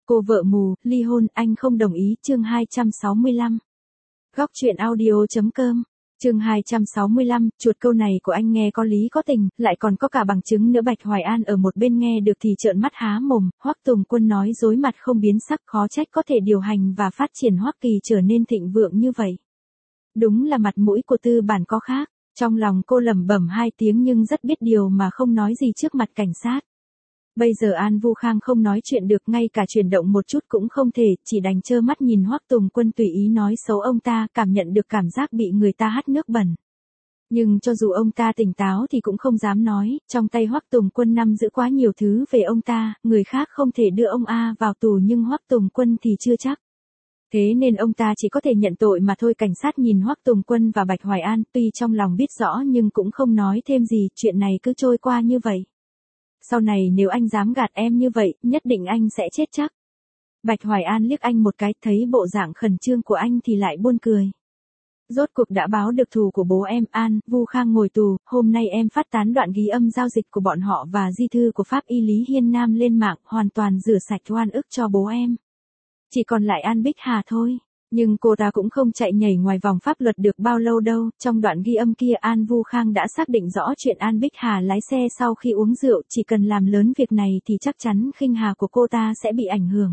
Cô vợ mù, ly hôn, anh không đồng ý, chương 265. Góc truyện audio.com, chương 265, chuột câu này của anh nghe có lý có tình, lại còn có cả bằng chứng nữa. Bạch Hoài An ở một bên nghe được thì trợn mắt há mồm. Hoắc Tùng Quân nói dối mặt không biến sắc, khó trách có thể điều hành và phát triển Hoắc Kỳ trở nên thịnh vượng như vậy. Đúng là mặt mũi của tư bản có khác. Trong lòng cô lẩm bẩm hai tiếng nhưng rất biết điều mà không nói gì trước mặt cảnh sát. Bây giờ An Vu Khang không nói chuyện được, ngay cả chuyển động một chút cũng không thể, chỉ đành trơ mắt nhìn Hoắc Tùng Quân tùy ý nói xấu ông ta, cảm nhận được cảm giác bị người ta hắt nước bẩn. Nhưng cho dù ông ta tỉnh táo thì cũng không dám nói, trong tay Hoắc Tùng Quân nắm giữ quá nhiều thứ về ông ta, người khác không thể đưa ông A vào tù nhưng Hoắc Tùng Quân thì chưa chắc. Thế nên ông ta chỉ có thể nhận tội mà thôi. Cảnh sát nhìn Hoắc Tùng Quân và Bạch Hoài An, tuy trong lòng biết rõ nhưng cũng không nói thêm gì, chuyện này cứ trôi qua như vậy. Sau này nếu anh dám gạt em như vậy, nhất định anh sẽ chết chắc. Bạch Hoài An liếc anh một cái, thấy bộ dạng khẩn trương của anh thì lại buồn cười. Rốt cuộc đã báo được thù của bố em. An Vu Khang ngồi tù, hôm nay em phát tán đoạn ghi âm giao dịch của bọn họ và di thư của pháp y Lý Hiên Nam lên mạng, hoàn toàn rửa sạch oan ức cho bố em. Chỉ còn lại An Bích Hà thôi. Nhưng cô ta cũng không chạy nhảy ngoài vòng pháp luật được bao lâu đâu. Trong đoạn ghi âm kia An Vu Khang đã xác định rõ chuyện An Bích Hà lái xe sau khi uống rượu, chỉ cần làm lớn việc này thì chắc chắn khinh hà của cô ta sẽ bị ảnh hưởng.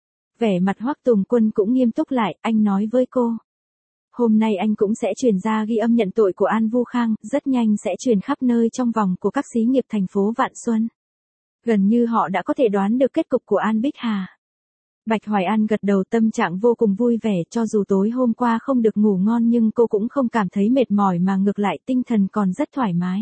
Vẻ mặt Hoắc Tùng Quân cũng nghiêm túc lại, anh nói với cô. Hôm nay anh cũng sẽ truyền ra ghi âm nhận tội của An Vu Khang, rất nhanh sẽ truyền khắp nơi trong vòng của các xí nghiệp thành phố Vạn Xuân. Gần như họ đã có thể đoán được kết cục của An Bích Hà. Bạch Hoài An gật đầu, tâm trạng vô cùng vui vẻ, cho dù tối hôm qua không được ngủ ngon nhưng cô cũng không cảm thấy mệt mỏi mà ngược lại tinh thần còn rất thoải mái.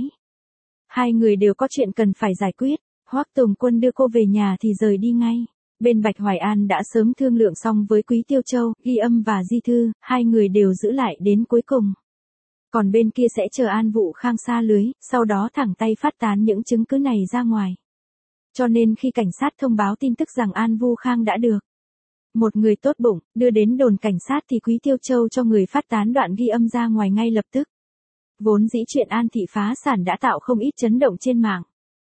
Hai người đều có chuyện cần phải giải quyết, Hoắc Tùng Quân đưa cô về nhà thì rời đi ngay. Bên Bạch Hoài An đã sớm thương lượng xong với Quý Tiêu Châu, ghi âm và di thư, hai người đều giữ lại đến cuối cùng. Còn bên kia sẽ chờ An Vu Khang sa lưới, sau đó thẳng tay phát tán những chứng cứ này ra ngoài. Cho nên khi cảnh sát thông báo tin tức rằng An Vu Khang đã được một người tốt bụng đưa đến đồn cảnh sát thì Quý Tiêu Châu cho người phát tán đoạn ghi âm ra ngoài ngay lập tức. Vốn dĩ chuyện An thị phá sản đã tạo không ít chấn động trên mạng.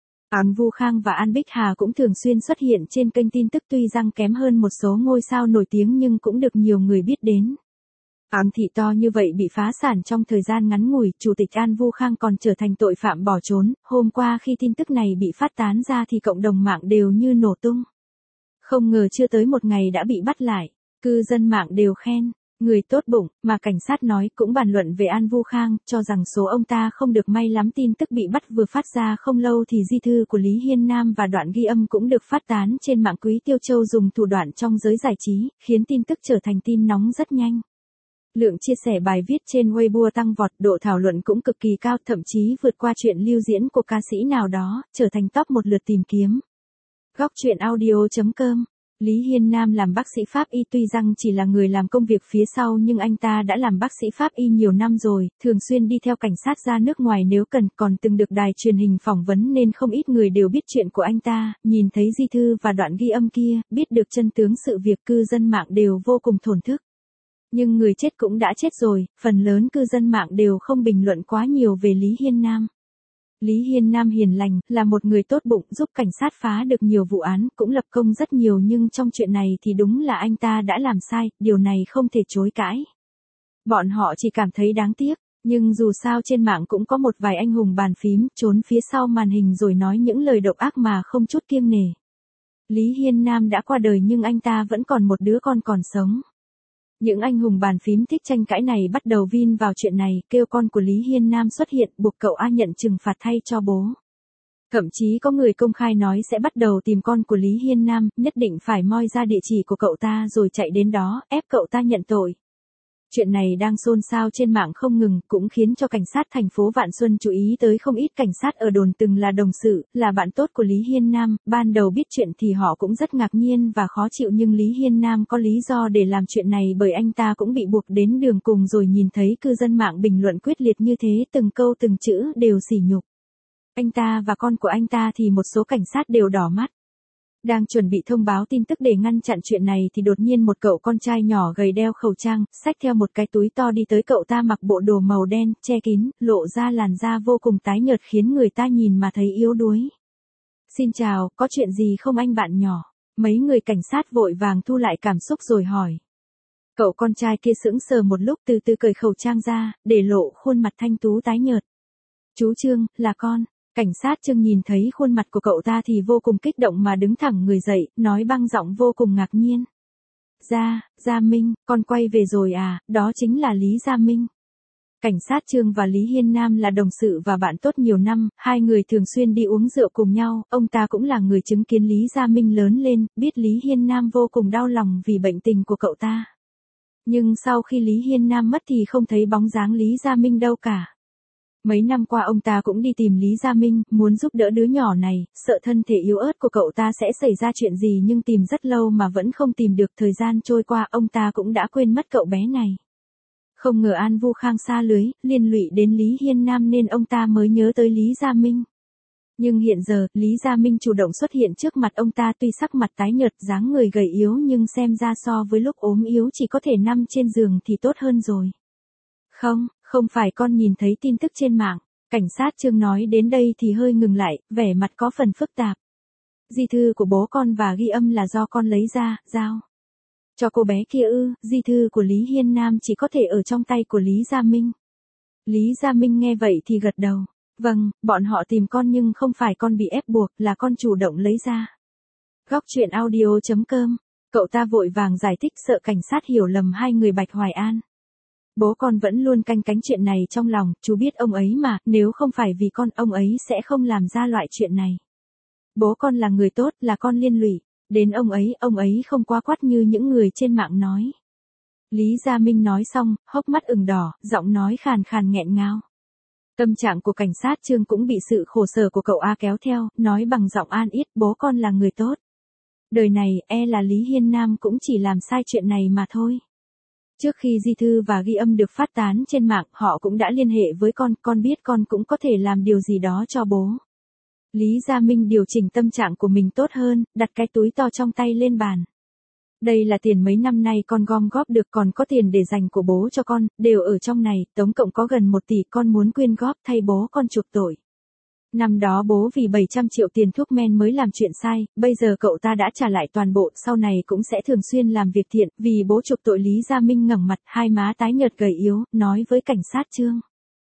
An Vu Khang và An Bích Hà cũng thường xuyên xuất hiện trên kênh tin tức, tuy rằng kém hơn một số ngôi sao nổi tiếng nhưng cũng được nhiều người biết đến. An thị to như vậy bị phá sản trong thời gian ngắn ngủi, chủ tịch An Vu Khang còn trở thành tội phạm bỏ trốn. Hôm qua khi tin tức này bị phát tán ra thì cộng đồng mạng đều như nổ tung. Không ngờ chưa tới một ngày đã bị bắt lại, cư dân mạng đều khen, người tốt bụng, mà cảnh sát nói cũng bàn luận về An Vu Khang, cho rằng số ông ta không được may lắm. Tin tức bị bắt vừa phát ra không lâu thì di thư của Lý Hiên Nam và đoạn ghi âm cũng được phát tán trên mạng. Quý Tiêu Châu dùng thủ đoạn trong giới giải trí, khiến tin tức trở thành tin nóng rất nhanh. Lượng chia sẻ bài viết trên Weibo tăng vọt, độ thảo luận cũng cực kỳ cao, thậm chí vượt qua chuyện lưu diễn của ca sĩ nào đó, trở thành top một lượt tìm kiếm. Góc truyện audio.com. Lý Hiên Nam làm bác sĩ pháp y, tuy rằng chỉ là người làm công việc phía sau nhưng anh ta đã làm bác sĩ pháp y nhiều năm rồi, thường xuyên đi theo cảnh sát ra nước ngoài nếu cần, còn từng được đài truyền hình phỏng vấn nên không ít người đều biết chuyện của anh ta. Nhìn thấy di thư và đoạn ghi âm kia, biết được chân tướng sự việc, cư dân mạng đều vô cùng thổn thức. Nhưng người chết cũng đã chết rồi, phần lớn cư dân mạng đều không bình luận quá nhiều về Lý Hiên Nam. Lý Hiên Nam hiền lành, là một người tốt bụng, giúp cảnh sát phá được nhiều vụ án, cũng lập công rất nhiều, nhưng trong chuyện này thì đúng là anh ta đã làm sai, điều này không thể chối cãi. Bọn họ chỉ cảm thấy đáng tiếc, nhưng dù sao trên mạng cũng có một vài anh hùng bàn phím, trốn phía sau màn hình rồi nói những lời độc ác mà không chút kiêng nể. Lý Hiên Nam đã qua đời nhưng anh ta vẫn còn một đứa con còn sống. Những anh hùng bàn phím thích tranh cãi này bắt đầu vin vào chuyện này, kêu con của Lý Hiên Nam xuất hiện, buộc cậu A nhận trừng phạt thay cho bố. Thậm chí có người công khai nói sẽ bắt đầu tìm con của Lý Hiên Nam, nhất định phải moi ra địa chỉ của cậu ta rồi chạy đến đó, ép cậu ta nhận tội. Chuyện này đang xôn xao trên mạng không ngừng, cũng khiến cho cảnh sát thành phố Vạn Xuân chú ý tới. Không ít cảnh sát ở đồn từng là đồng sự, là bạn tốt của Lý Hiên Nam, ban đầu biết chuyện thì họ cũng rất ngạc nhiên và khó chịu, nhưng Lý Hiên Nam có lý do để làm chuyện này, bởi anh ta cũng bị buộc đến đường cùng rồi. Nhìn thấy cư dân mạng bình luận quyết liệt như thế, từng câu từng chữ đều sỉ nhục anh ta và con của anh ta thì một số cảnh sát đều đỏ mắt. Đang chuẩn bị thông báo tin tức để ngăn chặn chuyện này thì đột nhiên một cậu con trai nhỏ gầy đeo khẩu trang, xách theo một cái túi to đi tới. Cậu ta mặc bộ đồ màu đen, che kín, lộ ra làn da vô cùng tái nhợt khiến người ta nhìn mà thấy yếu đuối. Xin chào, có chuyện gì không anh bạn nhỏ? Mấy người cảnh sát vội vàng thu lại cảm xúc rồi hỏi. Cậu con trai kia sững sờ một lúc từ từ cởi khẩu trang ra, để lộ khuôn mặt thanh tú tái nhợt. Chú Trương, là con. Cảnh sát Trương nhìn thấy khuôn mặt của cậu ta thì vô cùng kích động mà đứng thẳng người dậy, nói bằng giọng vô cùng ngạc nhiên. Gia Minh, con quay về rồi à, đó chính là Lý Gia Minh. Cảnh sát Trương và Lý Hiên Nam là đồng sự và bạn tốt nhiều năm, hai người thường xuyên đi uống rượu cùng nhau, ông ta cũng là người chứng kiến Lý Gia Minh lớn lên, biết Lý Hiên Nam vô cùng đau lòng vì bệnh tình của cậu ta. Nhưng sau khi Lý Hiên Nam mất thì không thấy bóng dáng Lý Gia Minh đâu cả. Mấy năm qua ông ta cũng đi tìm Lý Gia Minh, muốn giúp đỡ đứa nhỏ này, sợ thân thể yếu ớt của cậu ta sẽ xảy ra chuyện gì nhưng tìm rất lâu mà vẫn không tìm được. Thời gian trôi qua ông ta cũng đã quên mất cậu bé này. Không ngờ An Vu Khang xa lưới, liên lụy đến Lý Hiên Nam nên ông ta mới nhớ tới Lý Gia Minh. Nhưng hiện giờ, Lý Gia Minh chủ động xuất hiện trước mặt ông ta, tuy sắc mặt tái nhợt, dáng người gầy yếu nhưng xem ra so với lúc ốm yếu chỉ có thể nằm trên giường thì tốt hơn rồi. Không phải con nhìn thấy tin tức trên mạng. Cảnh sát Trương nói đến đây thì hơi ngừng lại, vẻ mặt có phần phức tạp. Di thư của bố con và ghi âm là do con lấy ra, giao cho cô bé kia ư? Di thư của Lý Hiên Nam chỉ có thể ở trong tay của Lý Gia Minh. Lý Gia Minh nghe vậy thì gật đầu. Vâng, bọn họ tìm con nhưng không phải con bị ép buộc, là con chủ động lấy ra. Góc truyện audio.com. Cậu ta vội vàng giải thích sợ cảnh sát hiểu lầm hai người Bạch Hoài An. Bố con vẫn luôn canh cánh chuyện này trong lòng, chú biết ông ấy mà, nếu không phải vì con, ông ấy sẽ không làm ra loại chuyện này. Bố con là người tốt, là con liên lụy. Đến ông ấy không quá quát như những người trên mạng nói. Lý Gia Minh nói xong, hốc mắt ửng đỏ, giọng nói khàn khàn nghẹn ngào. Tâm trạng của cảnh sát Trương cũng bị sự khổ sở của cậu A kéo theo, nói bằng giọng an ít, bố con là người tốt. Đời này, là Lý Hiên Nam cũng chỉ làm sai chuyện này mà thôi. Trước khi di thư và ghi âm được phát tán trên mạng, họ cũng đã liên hệ với con biết con cũng có thể làm điều gì đó cho bố. Lý Gia Minh điều chỉnh tâm trạng của mình tốt hơn, đặt cái túi to trong tay lên bàn. Đây là tiền mấy năm nay con gom góp được, còn có tiền để dành của bố cho con, đều ở trong này, tổng cộng có gần 1 tỷ, con muốn quyên góp thay bố con chuộc tội. Năm đó bố vì 700 triệu tiền thuốc men mới làm chuyện sai, bây giờ cậu ta đã trả lại toàn bộ, sau này cũng sẽ thường xuyên làm việc thiện, vì bố chuộc tội. Lý Gia Minh ngẩng mặt, hai má tái nhợt gầy yếu, nói với cảnh sát Trương.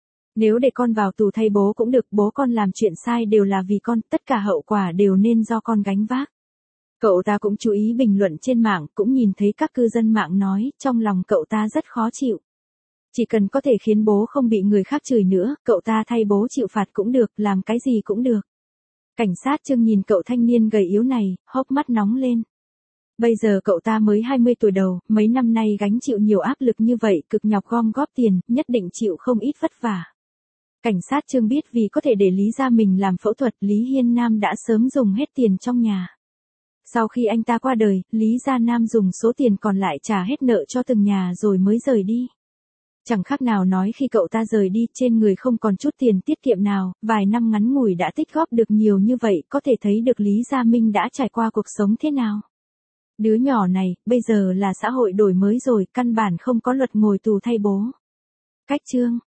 Nếu để con vào tù thay bố cũng được, bố con làm chuyện sai đều là vì con, tất cả hậu quả đều nên do con gánh vác. Cậu ta cũng chú ý bình luận trên mạng, cũng nhìn thấy các cư dân mạng nói, trong lòng cậu ta rất khó chịu. Chỉ cần có thể khiến bố không bị người khác chửi nữa, cậu ta thay bố chịu phạt cũng được, làm cái gì cũng được. Cảnh sát Trương nhìn cậu thanh niên gầy yếu này, hốc mắt nóng lên. Bây giờ cậu ta mới 20 tuổi đầu, mấy năm nay gánh chịu nhiều áp lực như vậy, cực nhọc gom góp tiền, nhất định chịu không ít vất vả. Cảnh sát Trương biết vì có thể để Lý Gia Mình làm phẫu thuật, Lý Hiên Nam đã sớm dùng hết tiền trong nhà. Sau khi anh ta qua đời, Lý Gia Nam dùng số tiền còn lại trả hết nợ cho từng nhà rồi mới rời đi. Chẳng khác nào nói khi cậu ta rời đi, trên người không còn chút tiền tiết kiệm nào, vài năm ngắn ngủi đã tích góp được nhiều như vậy, có thể thấy được Lý Gia Minh đã trải qua cuộc sống thế nào. Đứa nhỏ này, bây giờ là xã hội đổi mới rồi, căn bản không có luật ngồi tù thay bố. Cách chương